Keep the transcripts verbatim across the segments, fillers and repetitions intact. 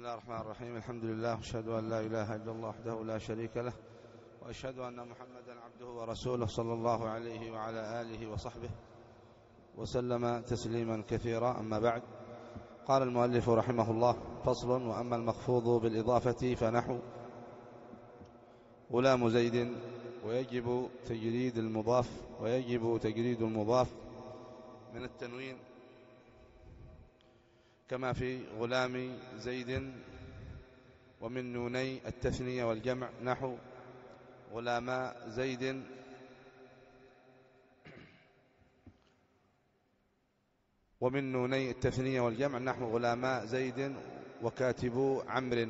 الله الرحمن الرحيم. الحمد لله، وأشهد أن لا إله إلا الله وحده لا شريك له، وأشهد أن محمدا عبده ورسوله صلى الله عليه وعلى آله وصحبه وسلم تسليما كثيرا. أما بعد، قال المؤلف رحمه الله: فصل: وأما المخفوض بالإضافة فنحو غلام زيد، ويجب تجريد المضاف ويجب تجريد المضاف من التنوين كما في غلام زيد، ومن نوني التثنية والجمع نحو غلاما زيد، ومن نوني التثنية والجمع نحو غلاما زيد وكاتبو عمرو.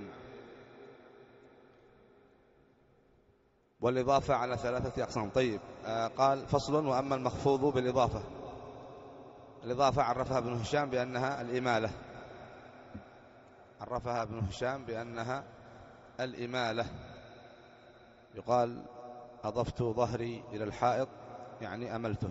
والإضافة على ثلاثة أقسام. طيب، آه قال: فصل: وأما المخفوض بالإضافة. الإضافة عرفها ابن هشام بأنها الإمالة، عرفها ابن هشام بأنها الإمالة. يقال: أضفت ظهري إلى الحائط، يعني أملته.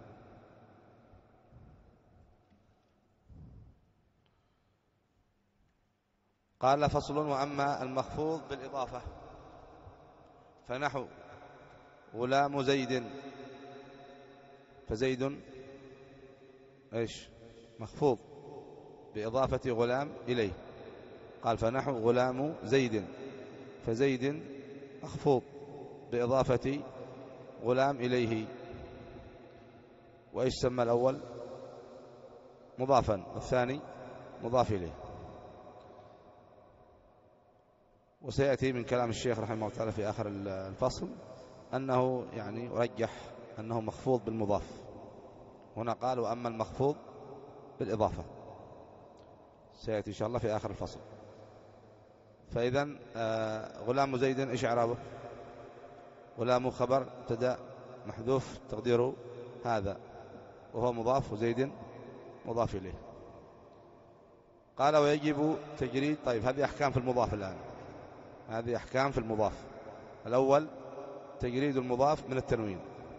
قال: فصل: وأما المخفوض بالإضافة فنحو غلام زيد. فزيد إيش؟ مخفوض بإضافة غلام إليه. قال: فنحو غلام زيد، فزيد مخفوض بإضافة غلام إليه. وإيش سمى الأول؟ مضافا، والثاني مضاف إليه. وسيأتي من كلام الشيخ رحمه الله تعالى في آخر الفصل أنه يعني رجح أنه مخفوض بالمضاف. هنا قال: وأما المخفوض بالإضافة. سيأتي إن شاء الله في آخر الفصل. فإذن آه غلام زيد إيش إعرابه؟ غلام خبر مبتدأ محذوف تقديره هذا، وهو مضاف، وزيد مضاف إليه. قال: ويجب تجريد. طيب، هذه أحكام في المضاف الآن، هذه أحكام في المضاف. الأول: تجريد المضاف من التنوين.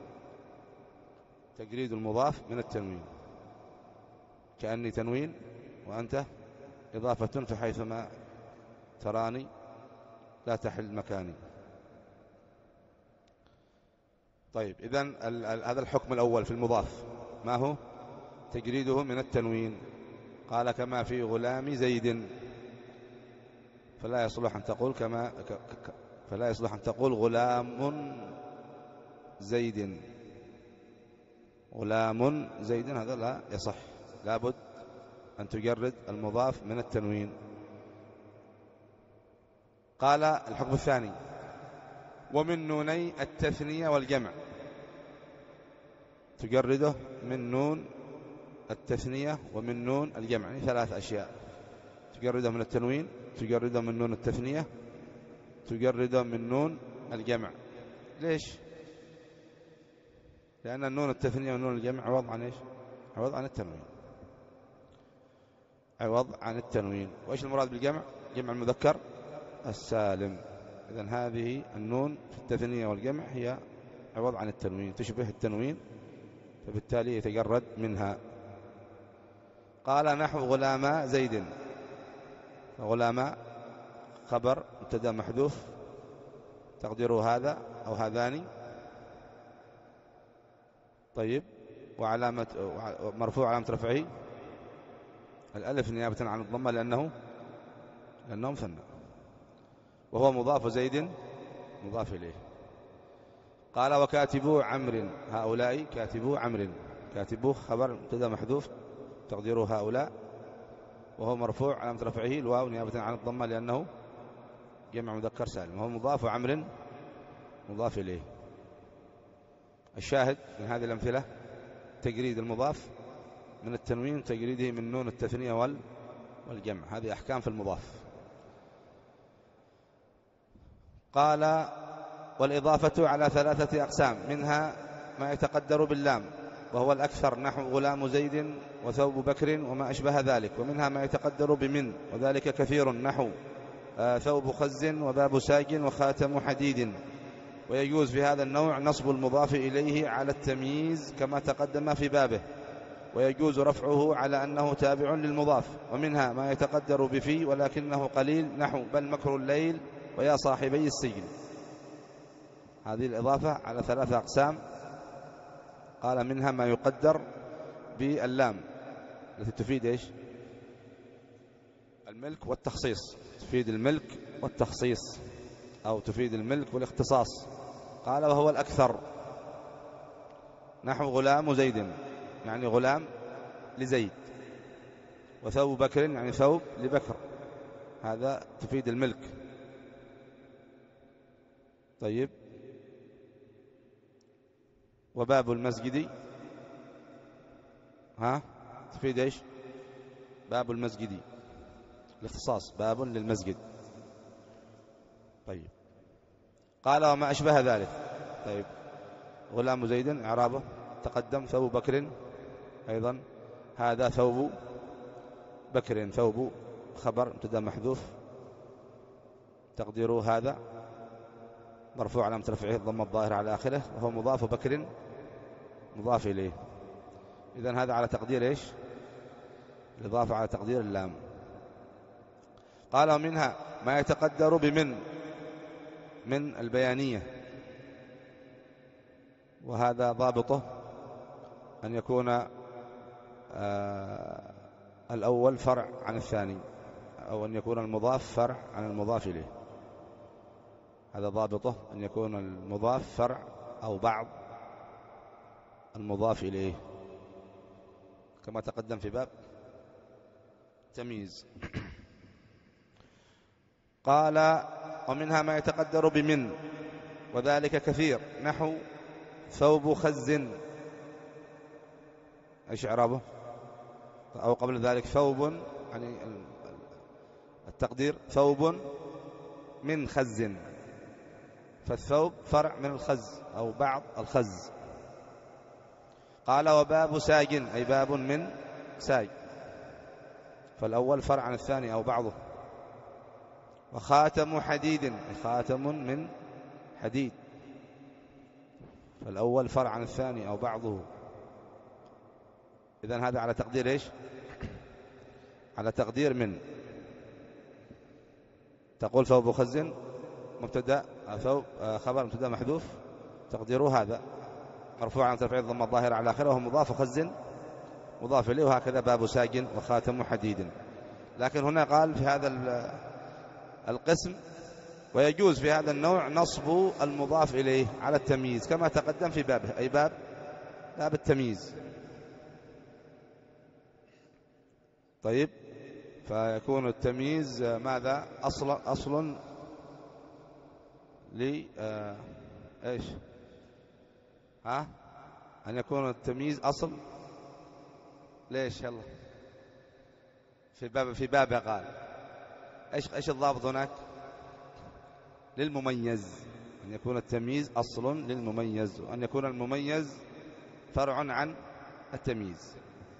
تجريد المضاف من التنوين، كأني تنوين وأنت إضافة، فحيثما تراني لا تحل مكاني. طيب، إذن هذا الحكم الأول في المضاف، ما هو؟ تجريده من التنوين. قال: كما في غلام زيد. فلا يصلح أن تقول كما فلا يصلح أن تقول غلام زيد. غلام زيد هذا لا يصح، لابد أن تجرد المضاف من التنوين. قال: الحكم الثاني: ومن نوني التثنية والجمع. تجرده من نون التثنية ومن نون الجمع، يعني ثلاث أشياء: تجرده من التنوين، تجرده من نون التثنية، تجرده من نون الجمع. ليش؟ لأن النون التثنية ونون الجمع عوض عن إيش؟ عوض عن التنوين، عوض عن التنوين. وإيش المراد بالجمع؟ جمع المذكر السالم. إذن هذه النون في التثنية والجمع هي عوض عن التنوين، تشبه التنوين، فبالتالي يتجرد منها. قال: نحو غلاما زيد. غلاما خبر مبتدأ محذوف تقديره هذا أو هذان. طيب، وعلامة مرفوع علامة رفعه الألف نيابة عن الضمة لأنه لأنه مثنى، وهو مضاف، وزيد مضاف إليه. قال: وكاتبو عمرو. هؤلاء كاتبو عمرو. كاتبو خبر مبتدأ محذوف تقديره هؤلاء، وهو مرفوع علامة رفعه الواو نيابة عن الضمة لأنه جمع مذكر سالم، وهو مضاف، وعمرو مضاف إليه. الشاهد من هذه الأمثلة تجريد المضاف من التنوين، تجريده من نون التثنية والجمع. هذه أحكام في المضاف. قال: والإضافة على ثلاثة أقسام، منها ما يتقدر باللام وهو الأكثر نحو غلام زيد وثوب بكر وما أشبه ذلك، ومنها ما يتقدر بمن وذلك كثير نحو ثوب خز وباب ساج وخاتم حديد. ويجوز في هذا النوع نصب المضاف إليه على التمييز كما تقدم في بابه، ويجوز رفعه على أنه تابع للمضاف. ومنها ما يتقدر بفي ولكنه قليل، نحو بل مكر الليل ويا صاحبي السجن. هذه الإضافة على ثلاثة أقسام. قال منها ما يقدر باللام التي تفيد إيش؟ الملك والتخصيص، تفيد الملك والتخصيص أو تفيد الملك والاختصاص. قال وهو الأكثر، نحو غلام زيد يعني غلام لزيد، وثوب بكر يعني ثوب لبكر، هذا تفيد الملك. طيب، وباب المسجد ها تفيد ايش؟ باب المسجد الاختصاص، باب للمسجد. طيب، قال وما أشبه ذلك. طيب، غلام زيد إعرابه تقدم، ثوب بكر أيضا هذا ثوب بكر، ثوب خبر مبتدا محذوف، تقديره هذا مرفوع علامة رفعه الضمة الظاهرة على آخره، وهو مضاف، بكر مضاف إليه. إذن هذا على تقدير إيش؟ الإضافة على تقدير اللام. قال ومنها ما يتقدر بمن، من البيانية، وهذا ضابطه أن يكون آه الأول فرع عن الثاني، أو أن يكون المضاف فرع عن المضاف إليه. هذا ضابطه أن يكون المضاف فرع أو بعض المضاف إليه، كما تقدم في باب تمييز. قال ومنها ما يتقدر بمن، وذلك كثير، نحو ثوب خز، ايش اعرابه؟ او قبل ذلك ثوب، يعني التقدير ثوب من خز، فالثوب فرع من الخز او بعض الخز. قال وباب ساج اي باب من ساج، فالاول فرع عن الثاني او بعضه. وخاتم حديد اي خاتم من حديد، فالاول فرع عن الثاني او بعضه. إذن هذا على تقدير إيش؟ على تقدير من. تقول ثوب خز مبتدا، ثوب خبر مبتدا محذوف، تقديره هذا مرفوع عن ترفيع الضمة الظاهرة على آخره، وهو مضاف، خز مضاف إليه، وهكذا باب ساج وخاتم حديد. لكن هنا قال في هذا القسم ويجوز في هذا النوع نصب المضاف إليه على التمييز كما تقدم في بابه، أي باب باب التمييز. طيب، فيكون التمييز ماذا؟ أصل أصل ل آه إيش؟ ها؟ أن يكون التمييز أصل ليش؟ يلا في باب في بابه قال إيش إيش الضابط هناك؟ للمميز، أن يكون التمييز أصل للمميز، وأن يكون المميز فرع عن التمييز.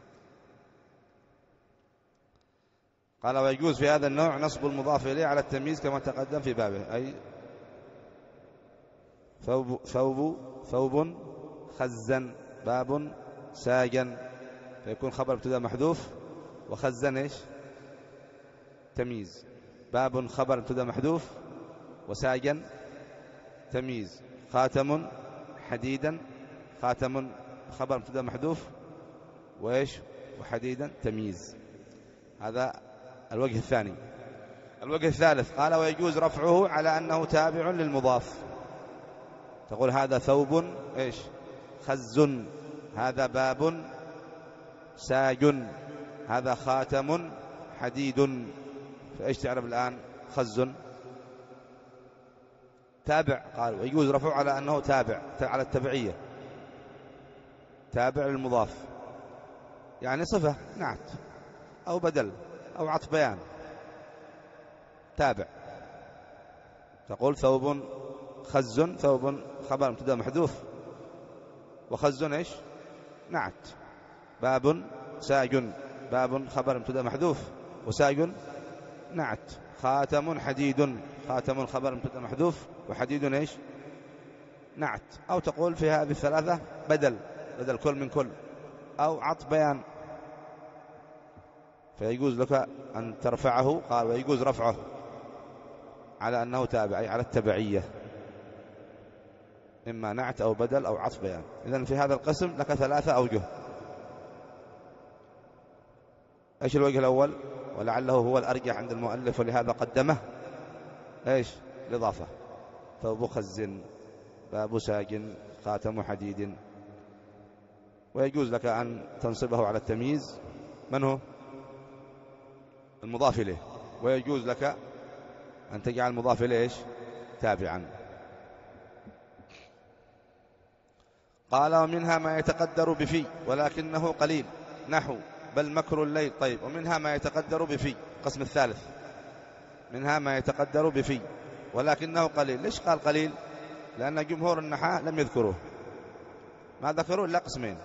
قال ويجوز في هذا النوع نصب المضاف إليه على التمييز كما تقدم في بابه، أي ثوب ثوب ثوب خزا، باب ساجا، فيكون خبر ابتداء محذوف، وخزا ايش؟ تمييز. باب خبر ابتداء محذوف، وساجا تمييز. خاتم حديدا، خاتم خبر ابتداء محذوف، وايش؟ وحديدا تمييز. هذا الوجه الثاني. الوجه الثالث قال ويجوز رفعه على أنه تابع للمضاف. تقول هذا ثوب ايش؟ خز، هذا باب ساج، هذا خاتم حديد، فايش تعرف الآن؟ خز تابع. قال ويجوز رفعه على أنه تابع، على التبعية، تابع للمضاف، يعني صفة نعت أو بدل أو عطف بيان، تابع. تقول ثوب خز، ثوب خبر مبتدا محذوف، وخز ايش؟ نعت. باب ساج، باب خبر مبتدا محذوف، وساج نعت. خاتم حديد، خاتم خبر مبتدا محذوف، وحديد ايش؟ نعت. أو تقول في هذه الثلاثة بدل، بدل كل من كل، أو عطف بيان، فيجوز لك أن ترفعه. قال ويجوز رفعه على أنه تابع، أي على التبعية، إما نعت أو بدل أو عطف بيان. إذن في هذا القسم لك ثلاثة أوجه. إيش الوجه الأول ولعله هو الأرجح عند المؤلف ولهذا قدمه؟ إيش؟ الإضافة. ثوب خز، باب ساج، خاتم حديد. ويجوز لك أن تنصبه على التمييز، من هو؟ المضاف إليه. ويجوز لك أن تجعل المضاف إليه إيش؟ تابعا. قال ومنها ما يتقدر بفي ولكنه قليل، نحو بل مكر الليل. طيب، ومنها ما يتقدر بفي، القسم الثالث، منها ما يتقدر بفي ولكنه قليل. ليش قال قليل؟ لأن جمهور النحاة لم يذكروه، ما ذكروا إلا قسمين،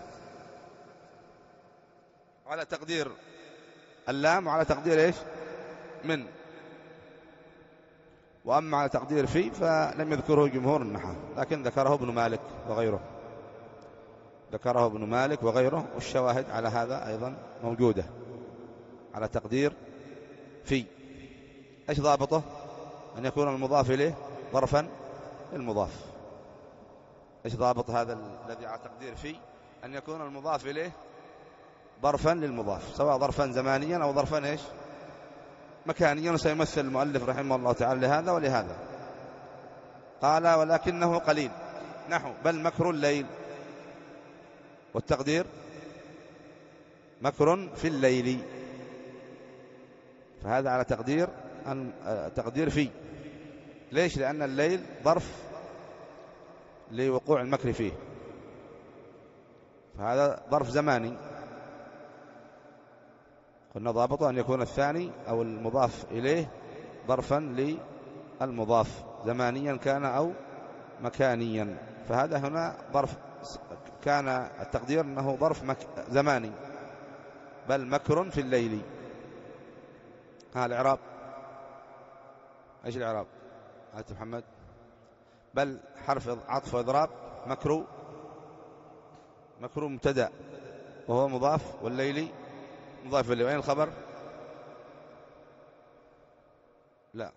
على تقدير اللام وعلى تقدير إيش؟ من. وأما على تقدير في فلم يذكره جمهور النحاة، لكن ذكره ابن مالك وغيره، ذكره ابن مالك وغيره. والشواهد على هذا أيضا موجودة على تقدير في. إيش ضابطه؟ أن يكون المضاف إليه ظرفا للمضاف. إيش ضابط هذا الذي على تقدير في؟ أن يكون المضاف إليه ظرفا للمضاف، سواء ظرفا زمانيا أو ظرفا إيش؟ مكانيا. وسيمثل المؤلف رحمه الله تعالى لهذا ولهذا. قال ولكنه قليل، نحو بل مكر الليل، والتقدير مكر في الليل، فهذا على تقدير أن تقدير في. ليش؟ لأن الليل ظرف لوقوع المكر فيه، فهذا ظرف زماني. قلنا ضابطه أن يكون الثاني أو المضاف إليه ظرفا للمضاف، زمانيا كان أو مكانيا. فهذا هنا ظرف، كان التقدير أنه ظرف مك... زماني. بل مكر في الليل. ها الإعراب، إيش الإعراب؟ هات محمد. بل حرف عطف وإضراب، مكر مكر مبتدأ وهو مضاف، والليل مضاف إليه. وين الخبر؟ لا،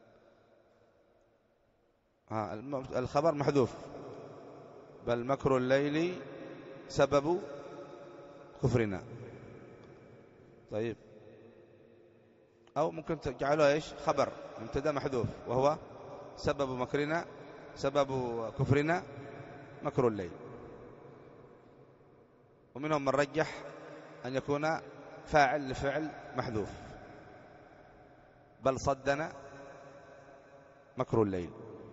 ها الخبر محذوف. بل مكر الليل سبب كفرنا. طيب، أو ممكن تجعله إيش؟ خبر مبتدأ محذوف، وهو سبب مكرنا، سبب كفرنا مكر الليل. ومنهم من رجح أن يكون فاعل لفعل محذوف، بل صدنا مكر الليل.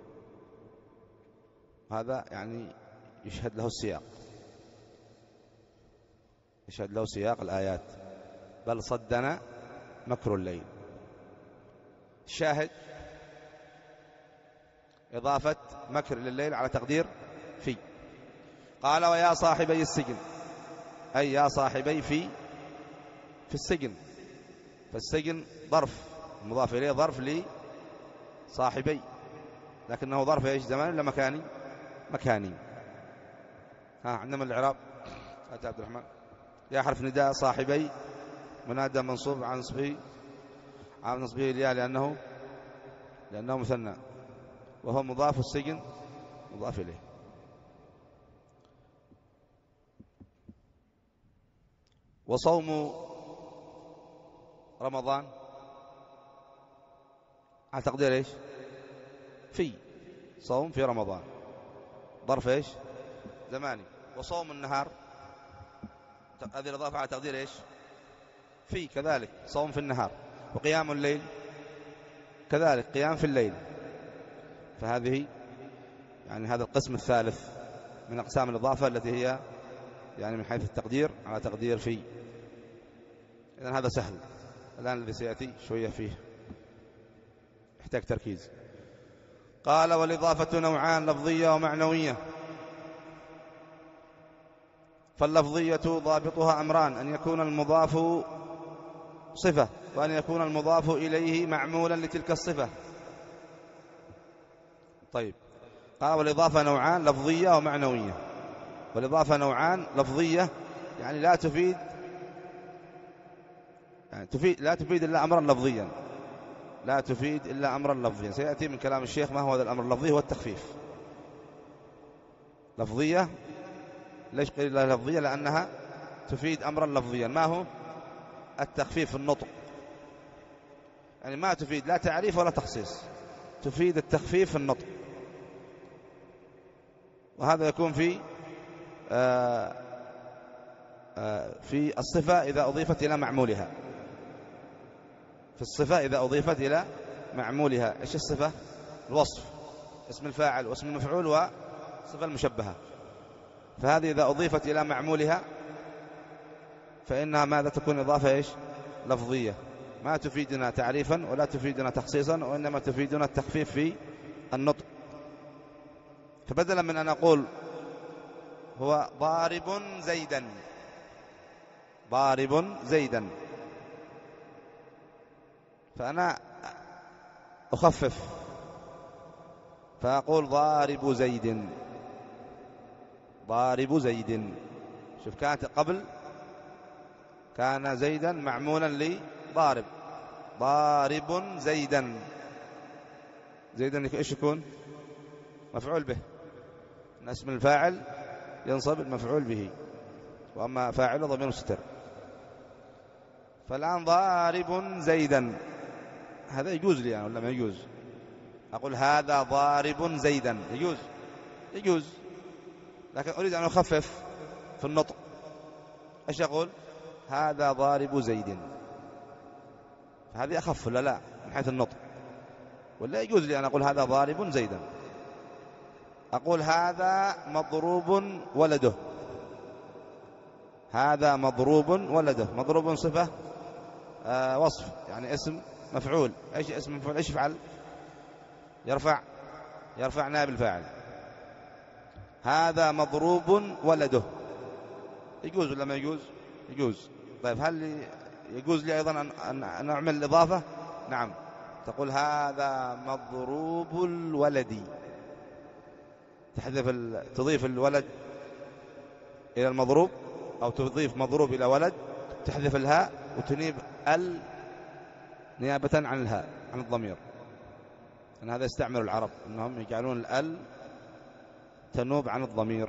هذا يعني يشهد له السياق، يشهد له سياق الآيات، بل صدنا مكر الليل. الشاهد إضافة مكر لليل على تقدير في. قال ويا صاحبي السجن، أي يا صاحبي في في السجن. فالسجن ظرف، المضاف إليه ظرف لصاحبي، لكنه ظرف إيش؟ زمان ولا مكاني؟ مكاني. ها عندنا الإعراب، أتى عبد الرحمن. يا حرف نداء صاحبي، منادى منصوب عن نصبه، عن نصبه الياء لأنه لأنه مثنى، وهو مضاف، السجن مضاف إليه. وصوم رمضان على تقدير إيش؟ في. صوم في رمضان ظرف إيش؟ زماني. وصوم النهار هذه الإضافة على تقدير إيش؟ في كذلك، صوم في النهار. وقيام الليل كذلك، قيام في الليل. فهذه يعني هذا القسم الثالث من أقسام الإضافة التي هي يعني من حيث التقدير على تقدير في. إذن هذا سهل. الآن الذي سيأتي شوية فيه يحتاج تركيز. قال والإضافة نوعان، لفظية ومعنوية. فاللفظية ضابطها أمران: أن يكون المضاف صفة، وأن يكون المضاف إليه معمولا لتلك الصفة. طيب، قال والإضافة نوعان، لفظية ومعنوية. والإضافة نوعان، لفظية يعني لا تفيد يعني تفيد لا تفيد إلا أمرا لفظيا، لا تفيد إلا أمرا لفظيا. سيأتي من كلام الشيخ ما هو هذا الأمر اللفظي، هو التخفيف. لفظية، ليش قيل لها لفظية؟ لأنها تفيد أمرا لفظيا. ما هو؟ التخفيف في النطق، يعني ما تفيد لا تعريف ولا تخصيص، تفيد التخفيف في النطق. وهذا يكون في آآ آآ في الصفة إذا أضيفت إلى معمولها، في الصفة إذا أضيفت إلى معمولها. إيش الصفة؟ الوصف، اسم الفاعل واسم المفعول وصفة المشبهة. فهذه إذا أضيفت إلى معمولها فإنها ماذا تكون؟ إضافة إيش؟ لفظية، ما تفيدنا تعريفا ولا تفيدنا تخصيصا، وإنما تفيدنا التخفيف في النطق. فبدلا من أن أقول هو ضارب زيدا، ضارب زيدا، فأنا أخفف فأقول ضارب زيد، ضارب زيد. شوف، كانت قبل كان زيدا معمولا لضارب، ضارب زيدا. زيدا إيش يكون؟ مفعول به، اسم الفاعل ينصب المفعول به، وأما فاعله ضمير مستتر. فالآن ضارب زيدا، هذا يجوز لي أنا ولا ما يجوز؟ أقول هذا ضارب زيدا، يجوز؟ يجوز، لكن أريد أن أخفف في النطق. إيش أقول؟ هذا ضارب زيد. فهذه أخف ولا لا من حيث النطق؟ ولا يجوز لي أن أقول هذا ضارب زيدا؟ أقول هذا مضروب ولده، هذا مضروب ولده. مضروب صفة آه وصف، يعني اسم مفعول. ايش اسم مفعول؟ ايش يفعل؟ يرفع، يرفع نائب الفاعل. هذا مضروب ولده، يجوز ولا ما يجوز؟ يجوز. طيب هل يجوز لي أيضا أن, أن أعمل الإضافة؟ نعم، تقول هذا مضروب الولد، تحذف ال... تضيف الولد إلى المضروب، أو تضيف مضروب إلى ولد، تحذف الهاء وتنيب ال نيابة عن الهاء، عن الضمير. أن هذا يستعمل العرب، أنهم يجعلون ال تنوب عن الضمير.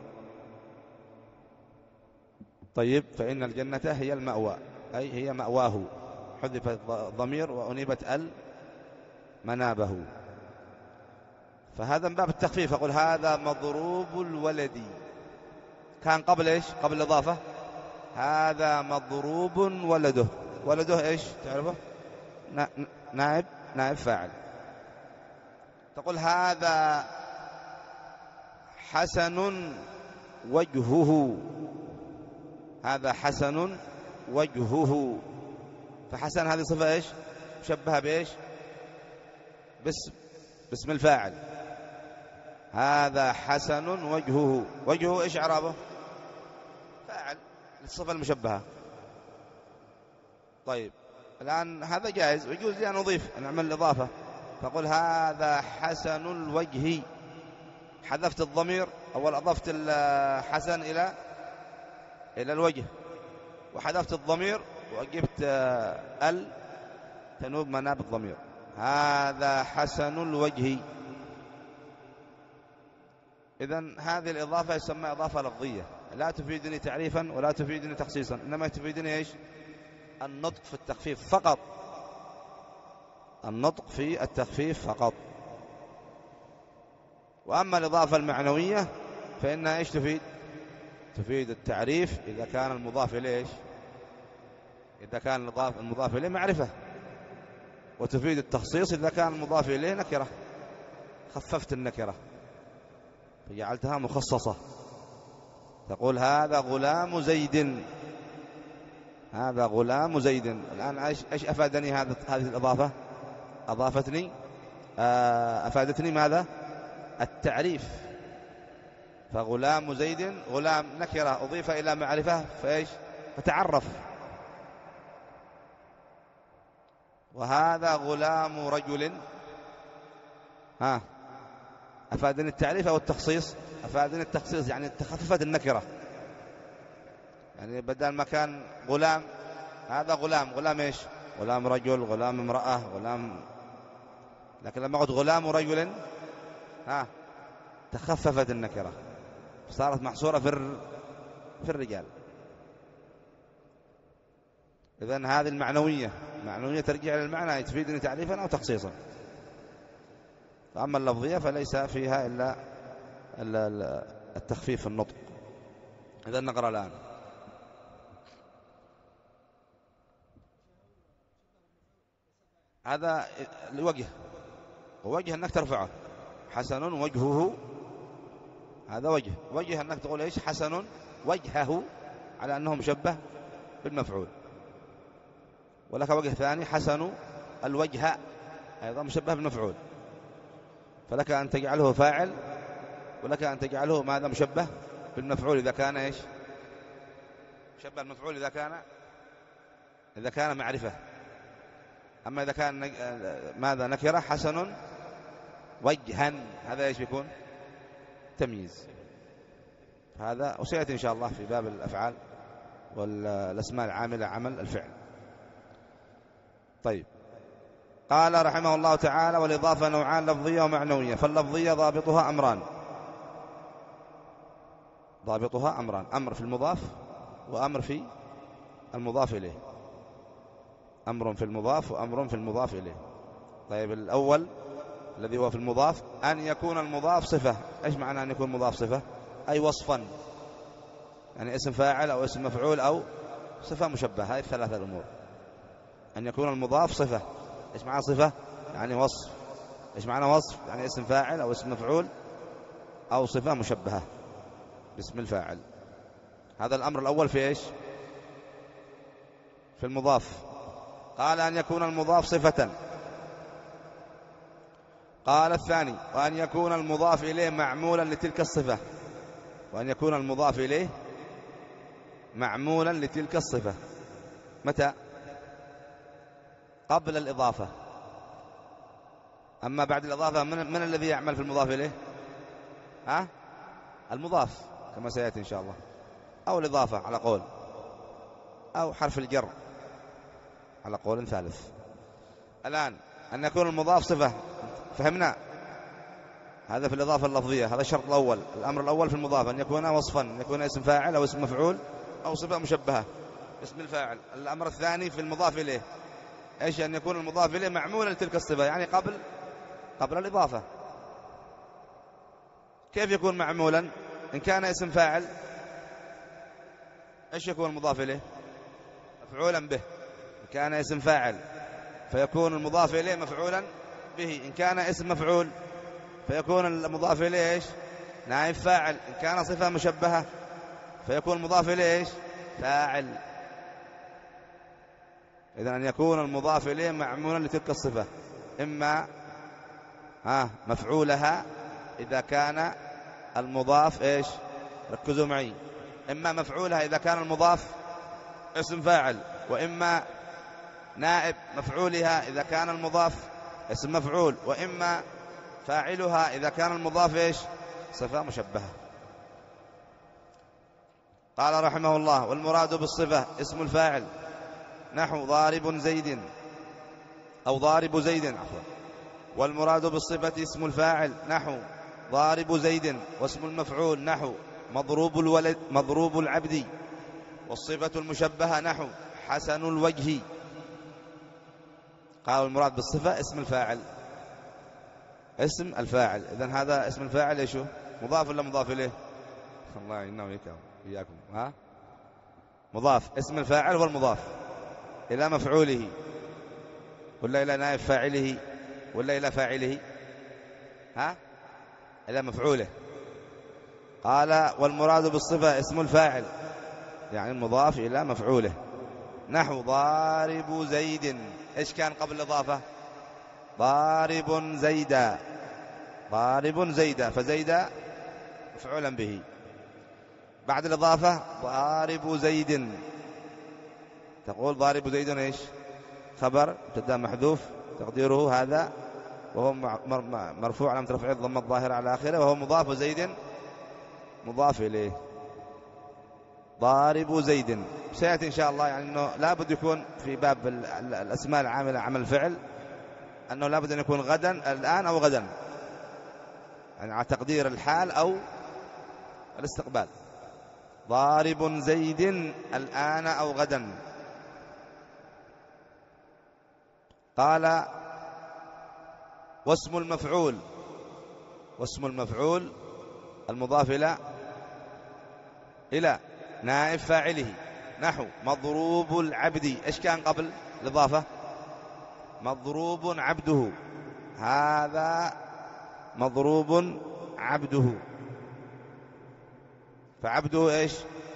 طيب، فإن الجنة هي المأوى، أي هي مأواه، حذف الضمير وأنيبت ال منابه. فهذا من باب التخفيف. أقول هذا مضروب الولد، كان قبل إيش؟ قبل الإضافة. هذا مضروب ولده، ولده إيش تعرفه؟ نائب، نائب فاعل. تقول هذا حسن وجهه، هذا حسن وجهه. فحسن هذه صفة إيش؟ مشبهة بإيش؟ باسم، باسم الفاعل. هذا حسن وجهه، وجهه إيش إعرابه؟ فاعل الصفة المشبهة. طيب الآن هذا جائز، ويجوز لي أن أضيف، أن أعمل الإضافة. فقل هذا حسن الوجه، حذفت الضمير، أول أضفت الحسن إلى إلى الوجه، وحذفت الضمير وجبت ال تنوب مناب الضمير. هذا حسن الوجه. إذن هذه الإضافة يسمى إضافة لفظية، لا تفيدني تعريفا ولا تفيدني تخصيصا، إنما تفيدني إيش؟ النطق في التخفيف فقط، النطق في التخفيف فقط. وأما الإضافة المعنوية فإنها إيش تفيد؟ تفيد التعريف إذا كان المضاف إليه إيش؟ إذا كان المضاف إليه معرفة، وتفيد التخصيص إذا كان المضاف إليه نكرة، خففت النكرة فجعلتها مخصصة. تقول هذا غلام زيد، هذا غلام زيد. الآن إيش أفادني هذه هذه الإضافة؟ أضافتني أفادتني ماذا؟ التعريف. فغلام زيد، غلام نكرة أضيف إلى معرفة فإيش؟ فتعرف. وهذا غلام رجل، ها أفادني التعريف أو التخصيص؟ أفادني التخصيص، يعني تخففت النكرة، يعني بدل ما كان غلام، هذا غلام، غلام إيش؟ غلام رجل، غلام امرأة، غلام. لكن لما قلت غلام رجل ها تخففت النكرة، صارت محصورة في في الرجال. إذن هذه المعنوية، معنوية ترجع للمعنى، تفيدني تعريفا أو تخصيصا. أما اللفظية فليس فيها إلا التخفيف في النطق. إذن نقرأ الآن. هذا الوجه، ووجه أنك ترفعه، حسن وجهه، هذا وجه. وجه أنك تقول إيش؟ حسن وجهه، على أنه مشبه بالمفعول. ولك وجه ثاني حسن الوجه، أيضا مشبه بالمفعول، فلك أن تجعله فاعل، ولك أن تجعله ماذا؟ مشبه بالمفعول إذا كان إيش؟ مشبه المفعول إذا كان إذا كان معرفة. أما إذا كان ماذا؟ نكرة، حسن وجها، هذا إيش بيكون؟ تمييز. هذا وسيأتي إن شاء الله في باب الأفعال والأسماء العاملة عمل الفعل. طيب، قال رحمه الله تعالى: والإضافة نوعان، لفظية ومعنوية. فاللفظية ضابطها أمران، ضابطها أمران: أمر في المضاف، وأمر في المضاف إليه. أمر في المضاف وأمر في المضاف إليه. طيب، الأول الذي هو في المضاف، أن يكون المضاف صفة. إيش معنى أن يكون مضاف صفة؟ أي وصفا، يعني اسم فاعل أو اسم مفعول أو صفة مشبهة. هذه الثلاثة الأمور. أن يكون المضاف صفة. إيش معنى صفة؟ يعني وصف. إيش معنى وصف؟ يعني اسم فاعل أو اسم مفعول أو صفة مشبهة باسم الفاعل. هذا الأمر الأول في إيش؟ في المضاف. قال: أن يكون المضاف صفة. قال الثاني: وأن يكون المضاف إليه معمولا لتلك الصفة. وأن يكون المضاف إليه معمولا لتلك الصفة. متى؟ قبل الإضافة. أما بعد الإضافة من, من الذي يعمل في المضاف إليه؟ ها؟ المضاف، كما سيأتي إن شاء الله، أو الإضافة على قول، أو حرف الجر على قول ثالث. الآن أن يكون المضاف صفة، فهمنا هذا في الإضافة اللفظية. هذا الشرط الأول. الأمر الأول في المضاف أن يكون وصفا، أن يكون اسم فاعل أو اسم مفعول أو صفة مشبهة اسم الفاعل. الأمر الثاني في المضاف إليه، إيش؟ أن يكون المضاف إليه معمولا لتلك الصفة، يعني قبل قبل الإضافة. كيف يكون معمولا؟ إن كان اسم فاعل، إيش يكون المضاف إليه؟ مفعولا به. إن كان اسم فاعل فيكون المضاف إليه مفعولا به. إن كان اسم مفعول فيكون المضاف إليه إيش؟ نائب فاعل. إن كان صفة مشبهة فيكون المضاف إليه إيش؟ فاعل. إذن أن يكون المضاف إليه معمولا لتلك الصفة، إما ها مفعولها إذا كان المضاف إيش؟ ركزوا معي. إما مفعولها إذا كان المضاف اسم فاعل، وإما نائب مفعولها إذا كان المضاف اسم مفعول، وإما فاعلها إذا كان المضاف إيش؟ صفة مشبهة. قال رحمه الله: والمراد بالصفة اسم الفاعل، نحو ضارب زيد أو ضارب زيد عفوا. والمراد بالصفة اسم الفاعل، نحو ضارب زيد. واسم المفعول، نحو مضروب الولد مضروب العبد. والصفة المشبهة، نحو حسن الوجه. قال: المراد بالصفة اسم الفاعل، اسم الفاعل. إذن هذا اسم الفاعل إيش هو؟ مضاف ولا مضاف إليه؟ الله يعيننا وإياكم إياكم ها مضاف. اسم الفاعل هو المضاف إلى مفعوله، ولا إلى نائب فاعله، ولا إلى فاعله؟ ها إلى مفعوله. قال: والمراد بالصفة اسم الفاعل، يعني المضاف إلى مفعوله. نحو ضارب زيد. إيش كان قبل الإضافة؟ ضارب زيدا، ضارب زيدا، فزيدا مفعولا به. بعد الإضافة ضارب زيد، تقول ضارب زيد إيش؟ خبر مبتدأ محذوف تقديره هذا، وهو مرفوع علامة رفعه الضمة الظاهرة على آخره، وهو مضاف، زيد مضاف إليه. ضارب زيد. سيأتي إن شاء الله يعني أنه لابد يكون في باب الأسماء العاملة عمل فعل أنه لابد أن يكون غدا الآن أو غدا، يعني على تقدير الحال أو الاستقبال. ضارب زيد الآن أو غدا. قال واسم المفعول، واسم المفعول المضاف إلى إلى نائب فاعله، نحو مضروب العبد. إيش كان قبل الإضافة؟ مضروب عبده، هذا مضروب عبده. فعبده إيش؟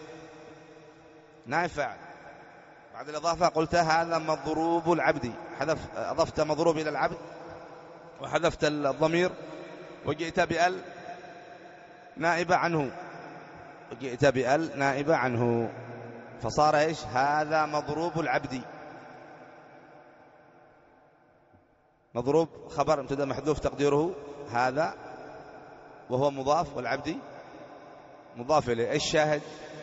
نائب فاعل. بعد الإضافة قلت هذا مضروب العبد، حذف أضفت مضروب إلى العبد وحذفت الضمير وجئت بأل نائبة عنه، وجئت بأل نائبة عنه، فصار إيش؟ هذا مضروب العبد. مضروب خبر مبتدا محذوف تقديره هذا، وهو مضاف، والعبد مضاف إليه. الشاهد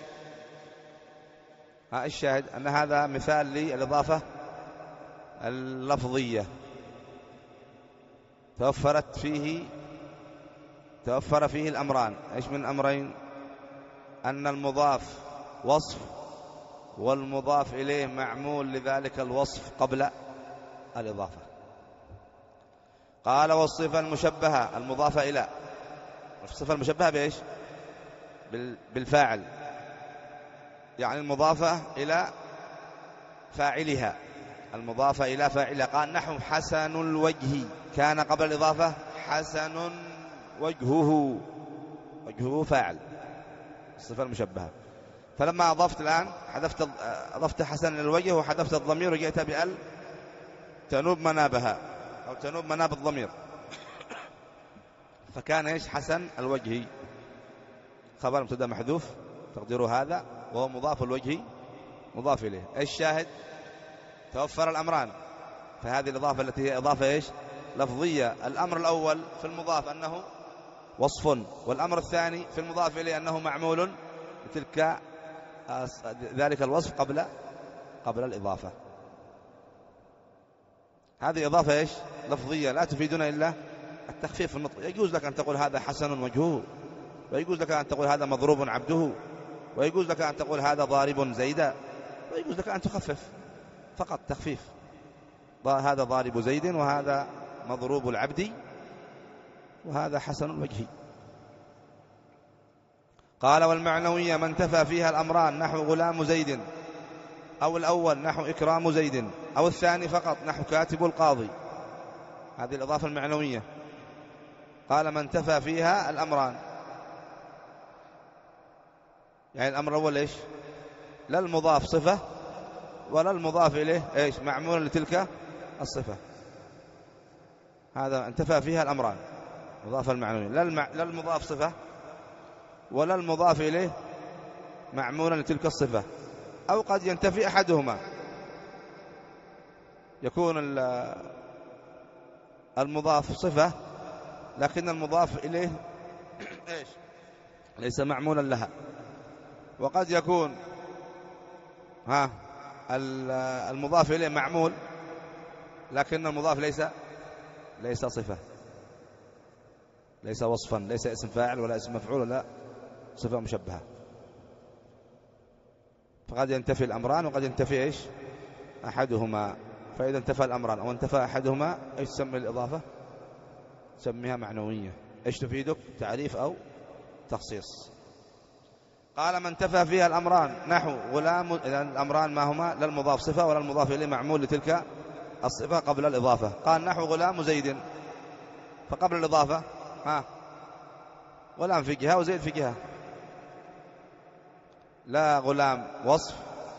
ها الشاهد أن هذا مثال للإضافة اللفظية توفرت فيه توفر فيه الأمران. إيش من أمرين؟ أن المضاف وصف والمضاف إليه معمول لذلك الوصف قبل الإضافة. قال والصفة المشبهة المضافة إلى، الصفة المشبهة بإيش؟ بالفاعل، يعني المضافة إلى فاعلها، المضافة إلى فاعلها. قال نحو حسن الوجه، كان قبل الإضافة حسن وجهه، وجهه فاعل، الصفة المشبهة. فلما أضفت الآن حذفت أضفت حسن الوجه وحذفت الضمير وجئت بأل تنوب منابها أو تنوب مناب الضمير، فكان إيش؟ حسن الوجه خبر مبتدا محذوف تقديره هذا، وهو مضاف الوجه مضاف إليه. الشاهد توفر الأمران، فهذه الإضافة التي هي إضافة إيش؟ لفظية. الأمر الأول في المضاف أنه وصف، والأمر الثاني في المضاف إليه أنه معمول لتلك ذلك الوصف قبل قبل الإضافة. هذه إضافة إيش؟ لفظية لا تفيدنا إلا التخفيف في النطق. يجوز لك أن تقول هذا حسن وجهه، ويجوز لك أن تقول هذا مضروب عبده، ويجوز لك أن تقول هذا ضارب زيدا، ويجوز لك أن تخفف فقط تخفيف، هذا ضارب زيد وهذا مضروب العبد وهذا حسن الوجه. قال والمعنوية ما انتفى فيها الأمران، نحو غلام زيد، أو الأول نحو إكرام زيد، أو الثاني فقط نحو كاتب القاضي. هذه الإضافة المعنوية. قال ما انتفى فيها الأمران، يعني الأمر الأول إيش؟ لا المضاف صفة ولا المضاف إليه إيش؟ معمول لتلك الصفة. هذا انتفى فيها الأمران، الإضافة المعنوية. لا, المع... لا المضاف صفة ولا المضاف إليه معمولا لتلك الصفة. أو قد ينتفي أحدهما، يكون المضاف صفة لكن المضاف إليه إيش؟ ليس معمولا لها. وقد يكون ها المضاف إليه معمول لكن المضاف ليس ليس صفة، ليس وصفا، ليس اسم فاعل ولا اسم مفعول ولا صفة مشبهة. فقد ينتفي الأمران وقد ينتفي إيش؟ أحدهما. فإذا انتفى الأمران أو انتفى أحدهما إيش تسمي الإضافة؟ سميها معنوية. إيش تفيدك؟ تعريف أو تخصيص. قال ما انتفى فيها الأمران، نحو غلام. الأمران ما هما؟ لا المضاف صفة ولا المضاف إليه معمول لتلك الصفة قبل الإضافة. قال نحو غلام زيد، فقبل الإضافة ها غلام في جهة وزيد في جهة، لا غلام وصف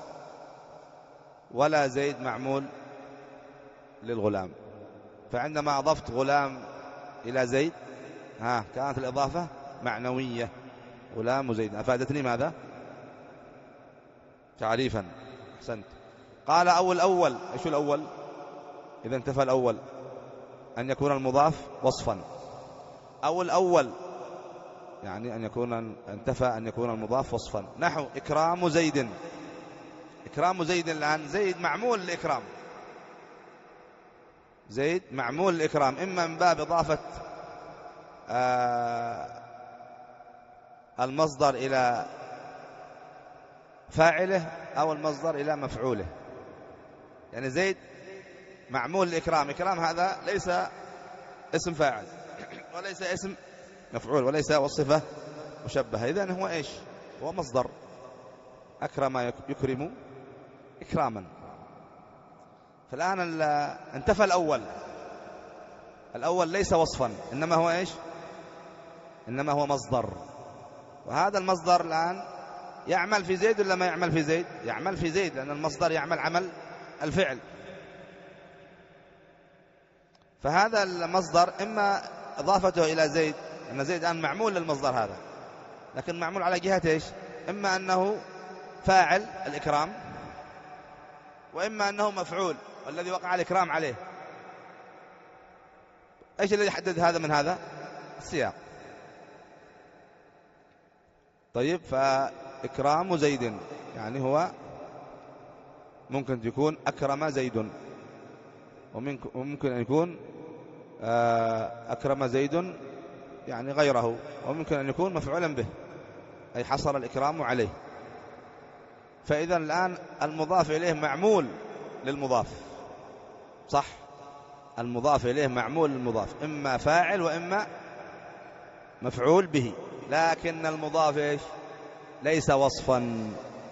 ولا زيد معمول للغلام. فعندما أضفت غلام إلى زيد ها كانت الإضافة معنوية، غلام وزيد. أفادتني ماذا؟ تعريفا. أحسنت. قال أو الأول. إيش الأول؟ إذا انتفى الأول أن يكون المضاف وصفا. أو الأول يعني أن يكون انتفى أن يكون المضاف وصفا. نحو إكرام زيد. إكرام زيد الآن زيد معمول للإكرام، زيد معمول للإكرام، إما من باب إضافة آه المصدر إلى فاعله أو المصدر إلى مفعوله. يعني زيد معمول للإكرام، إكرام هذا ليس اسم فاعل وليس اسم مفعول وليس وصفة مشبهة، إذن هو إيش؟ هو مصدر. أكرم يكرم إكراما. فالآن انتفى الأول، الأول ليس وصفا إنما هو إيش؟ إنما هو مصدر. وهذا المصدر الآن يعمل في زيد ولا ما يعمل في زيد؟ يعمل في زيد، لأن المصدر يعمل عمل الفعل. فهذا المصدر إما إضافته إلى زيد، أن زيد الآن معمول للمصدر هذا، لكن معمول على جهة إيش؟ إما أنه فاعل الإكرام، وإما أنه مفعول والذي وقع الإكرام عليه. إيش الذي يحدد هذا من هذا؟ السياق. طيب، فإكرام زيد يعني هو ممكن يكون أكرم زيد، وممكن أن يكون أكرم زيد يعني غيره، وممكن أن يكون مفعولا به أي حصل الإكرام عليه. فإذا الآن المضاف إليه معمول للمضاف، صح؟ المضاف إليه معمول للمضاف، إما فاعل وإما مفعول به، لكن المضاف إيش؟ ليس وصفا.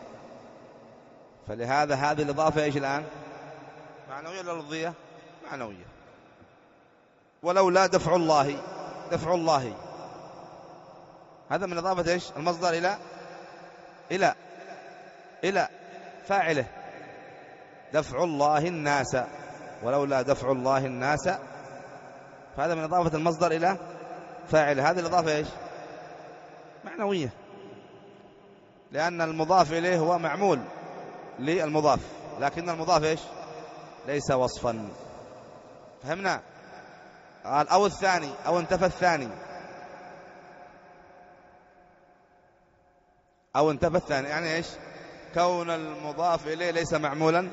فلهذا هذه الإضافة إيش الآن؟ معنوية ولا لفظية؟ معنوية. ولولا دفع الله، دفع الله هذا من إضافة إيش؟ المصدر إلى إلى إلى فاعله. دفع الله الناس، ولولا دفع الله الناس، فهذا من إضافة المصدر إلى فاعله. هذه الإضافة إيش؟ معنوية، لأن المضاف إليه هو معمول للمضاف، لكن المضاف إيش؟ ليس وصفا. فهمنا؟ قال أو الثاني، أو انتفى الثاني، أو انتفى الثاني يعني إيش؟ كون المضاف إليه ليس معمولا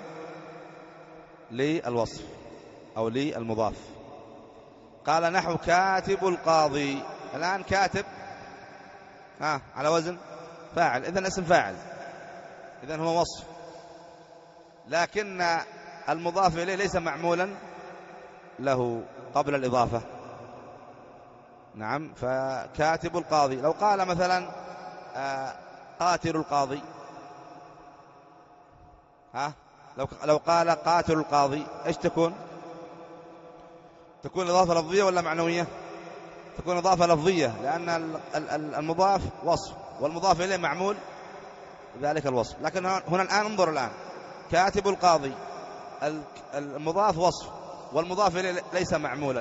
للوصف أو للمضاف. قال نحو كاتب القاضي. الآن كاتب ها على وزن فاعل، إذن اسم فاعل، إذن هو وصف، لكن المضاف إليه ليس معمولا له قبل الإضافة. نعم. فكاتب القاضي، لو قال مثلا آه قاتل القاضي، ها لو لو قال قاتل القاضي ايش تكون؟ تكون إضافة لفظية ولا معنوية؟ تكون إضافة لفظية، لأن المضاف وصف والمضاف إليه معمول ذلك الوصف. لكن هنا الآن انظر، الآن كاتب القاضي المضاف وصف والمضاف إليه ليس معمولا.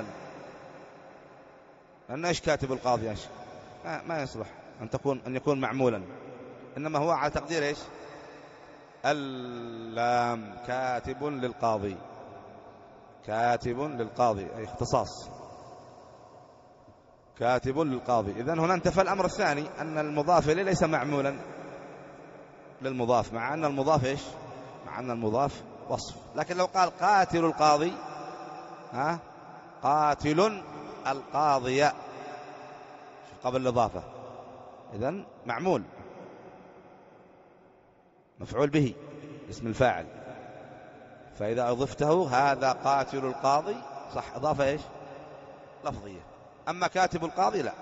لأن إيش كاتب القاضي إيش؟ ما يصلح أن تكون أن يكون معمولا، إنما هو على تقدير إيش؟ اللام كاتب للقاضي، كاتب للقاضي أي اختصاص، كاتب للقاضي. إذن هنا انتفى الأمر الثاني، أن المضاف إليه ليس معمولا للمضاف، مع أن المضاف إيش؟ مع أن المضاف وصف. لكن لو قال قاتل القاضي، ها قاتل القاضي قبل الإضافة، إذن معمول مفعول به اسم الفاعل. فإذا أضفته هذا قاتل القاضي صح، إضافة إيش؟ لفظية. أما كاتب القاضي لا.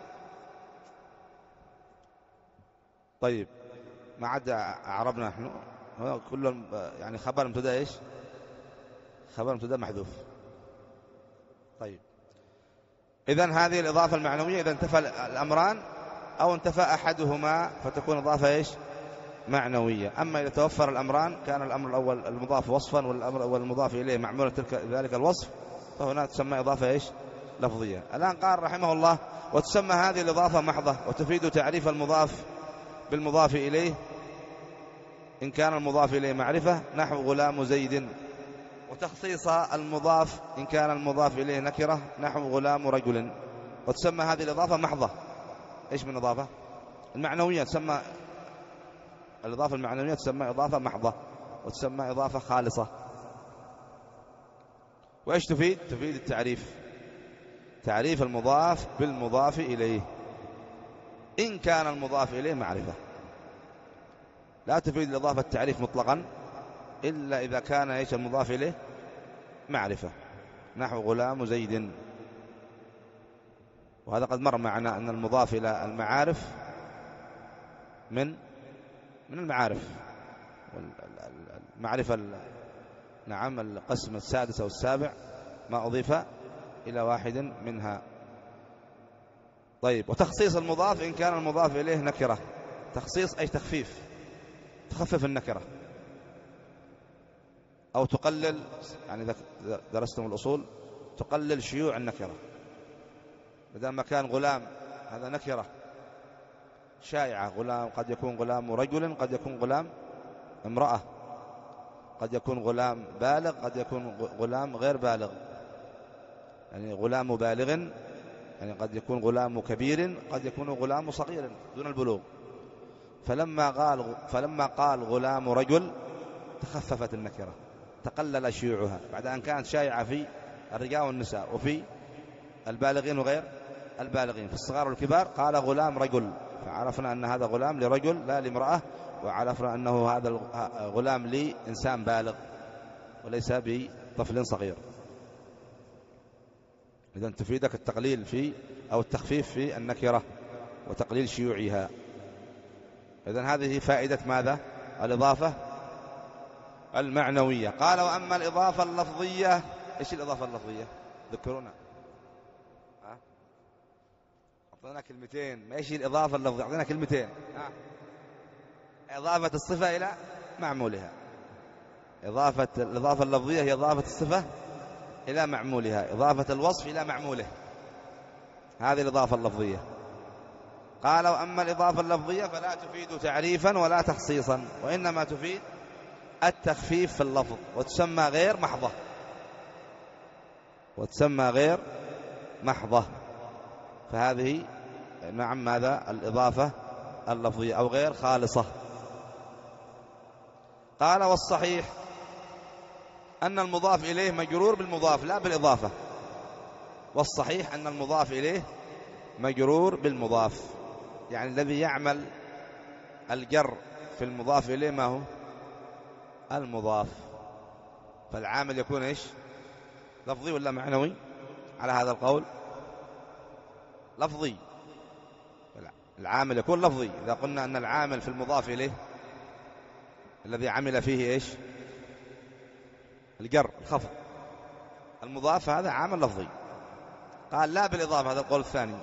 طيب، ما عاد عربنا نحن كل يعني خبر مبتدا إيش؟ خبر مبتدا محذوف. طيب، إذن هذه الإضافة المعنوية إذا انتفى الأمران أو انتفى أحدهما فتكون إضافة إيش؟ معنوية. أما إذا توفر الأمران كان الأمر الأول المضاف وصفا والأمر والمضاف إليه معمولا تلك ذلك الوصف، فهنا تسمى إضافة إيش؟ لفظية. الآن قال رحمه الله وتسمى هذه الإضافة محضة، وتفيد تعريف المضاف بالمضاف إليه إن كان المضاف إليه معرفة، نحو غلام زيد، وتخصيص المضاف إن كان المضاف إليه نكرة، نحو غلام رجل. وتسمى هذه الإضافة محضة، إيش من إضافة؟ المعنوية تسمى، الإضافة المعنوية تسمى إضافة محضة، وتسمى إضافة خالصة. وإيش تفيد؟ تفيد التعريف، تعريف المضاف بالمضاف إليه إن كان المضاف إليه معرفة. لا تفيد الإضافة التعريف مطلقا إلا إذا كان إيش المضاف إليه معرفة، نحو غلام زيد. وهذا قد مر معنا أن المضاف إلى المعارف من من المعارف، المعرفة نعم القسم السادس أو السابع ما أضيف إلى واحد منها. طيب، وتخصيص المضاف إن كان المضاف إليه نكرة. تخصيص أي تخفيف، تخفف النكرة أو تقلل، يعني إذا درستم الأصول تقلل شيوع النكرة. بدل ما كان غلام هذا نكرة شائعة، غلام قد يكون غلام رجل، قد يكون غلام امرأة، قد يكون غلام بالغ، قد يكون غلام غير بالغ، يعني غلام بالغ، يعني قد يكون غلام كبير، قد يكون غلام صغير دون البلوغ. فلما قال فلما قال غلام رجل تخففت النكرة، تقلل شيوعها، بعد أن كانت شائعة في الرجال والنساء وفي البالغين وغير البالغين، في الصغار والكبار. قال غلام رجل، فعرفنا أن هذا غلام لرجل لا لامرأة، وعرفنا أنه هذا غلام لإنسان بالغ وليس بطفل صغير. إذن تفيدك التقليل في أو التخفيف في النكرة وتقليل شيوعها. إذن هذه فائدة ماذا؟ الإضافة المعنوية. قال وأما الإضافة اللفظية. إيش الإضافة اللفظية؟ ذكرونا. ها؟ أعطينا كلمتين. ما إيش الإضافة اللفظية؟ أعطينا كلمتين. ها؟ إضافة الصفة إلى معمولها. إضافة الإضافة اللفظية هي إضافة الصفة إلى معمولها، إضافة الوصف إلى معموله، هذه الإضافة اللفظية. قال وأما الإضافة اللفظية فلا تفيد تعريفا ولا تخصيصا، وإنما تفيد التخفيف في اللفظ، وتسمى غير محضة، وتسمى غير محضة. فهذه نعم ماذا؟ الإضافة اللفظية أو غير خالصة. قال والصحيح أن المضاف إليه مجرور بالمضاف لا بالإضافة. والصحيح أن المضاف إليه مجرور بالمضاف، يعني الذي يعمل الجر في المضاف إليه ما هو؟ المضاف. فالعامل يكون إيش؟ لفظي ولا معنوي؟ على هذا القول لفظي، العامل يكون لفظي. إذا قلنا أن العامل في المضاف إليه الذي عمل فيه إيش؟ الجر الخفض، المضاف هذا عامل لفظي. قال لا بالإضافة، هذا القول الثاني،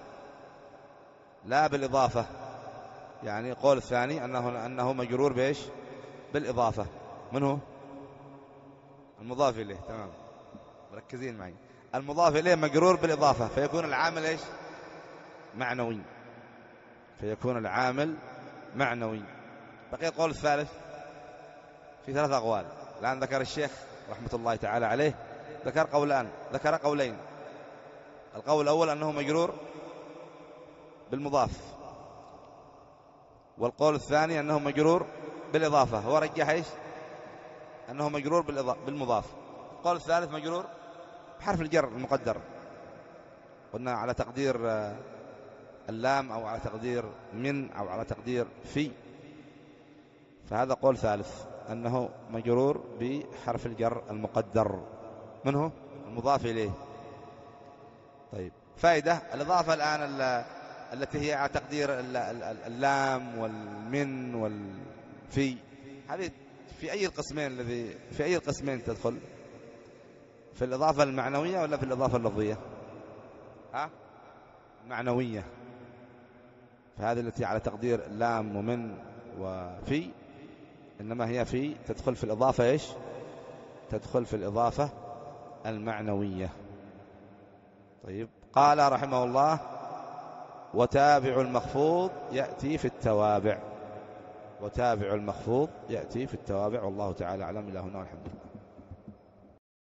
لا بالإضافة، يعني قول الثاني أنه أنه مجرور بإيش؟ بالإضافة. من هو؟ المضاف إليه. تمام، مركزين معي. المضاف إليه مجرور بالإضافة، فيكون العامل إيش؟ معنوي، فيكون العامل معنوي. بقي القول الثالث، في ثلاث أقوال الآن. ذكر الشيخ رحمة الله تعالى عليه ذكر قولان، ذكر قولين. القول الأول أنه مجرور بالمضاف، والقول الثاني أنه مجرور بالإضافة. هو رجح إيش؟ أنه مجرور بالمضاف. القول الثالث مجرور بحرف الجر المقدر، قلنا على تقدير اللام أو على تقدير من أو على تقدير في. فهذا قول ثالث أنه مجرور بحرف الجر المقدر، منه المضاف إليه. طيب، فائدة الإضافة الآن التي هي على تقدير اللام والمن والفي، هذه في أي القسمين الذي في أي القسمين تدخل؟ في الإضافة المعنوية ولا في الإضافة اللفظية؟ ها؟ معنوية. فهذه التي على تقدير اللام ومن وفي، إنما هي في تدخل في الإضافة إيش؟ تدخل في الإضافة المعنوية. طيب، قال رحمه الله وتابع المخفوض يأتي في التوابع. وتابع المخفوض يأتي في التوابع، والله تعالى أعلم. إلهنا والحمد.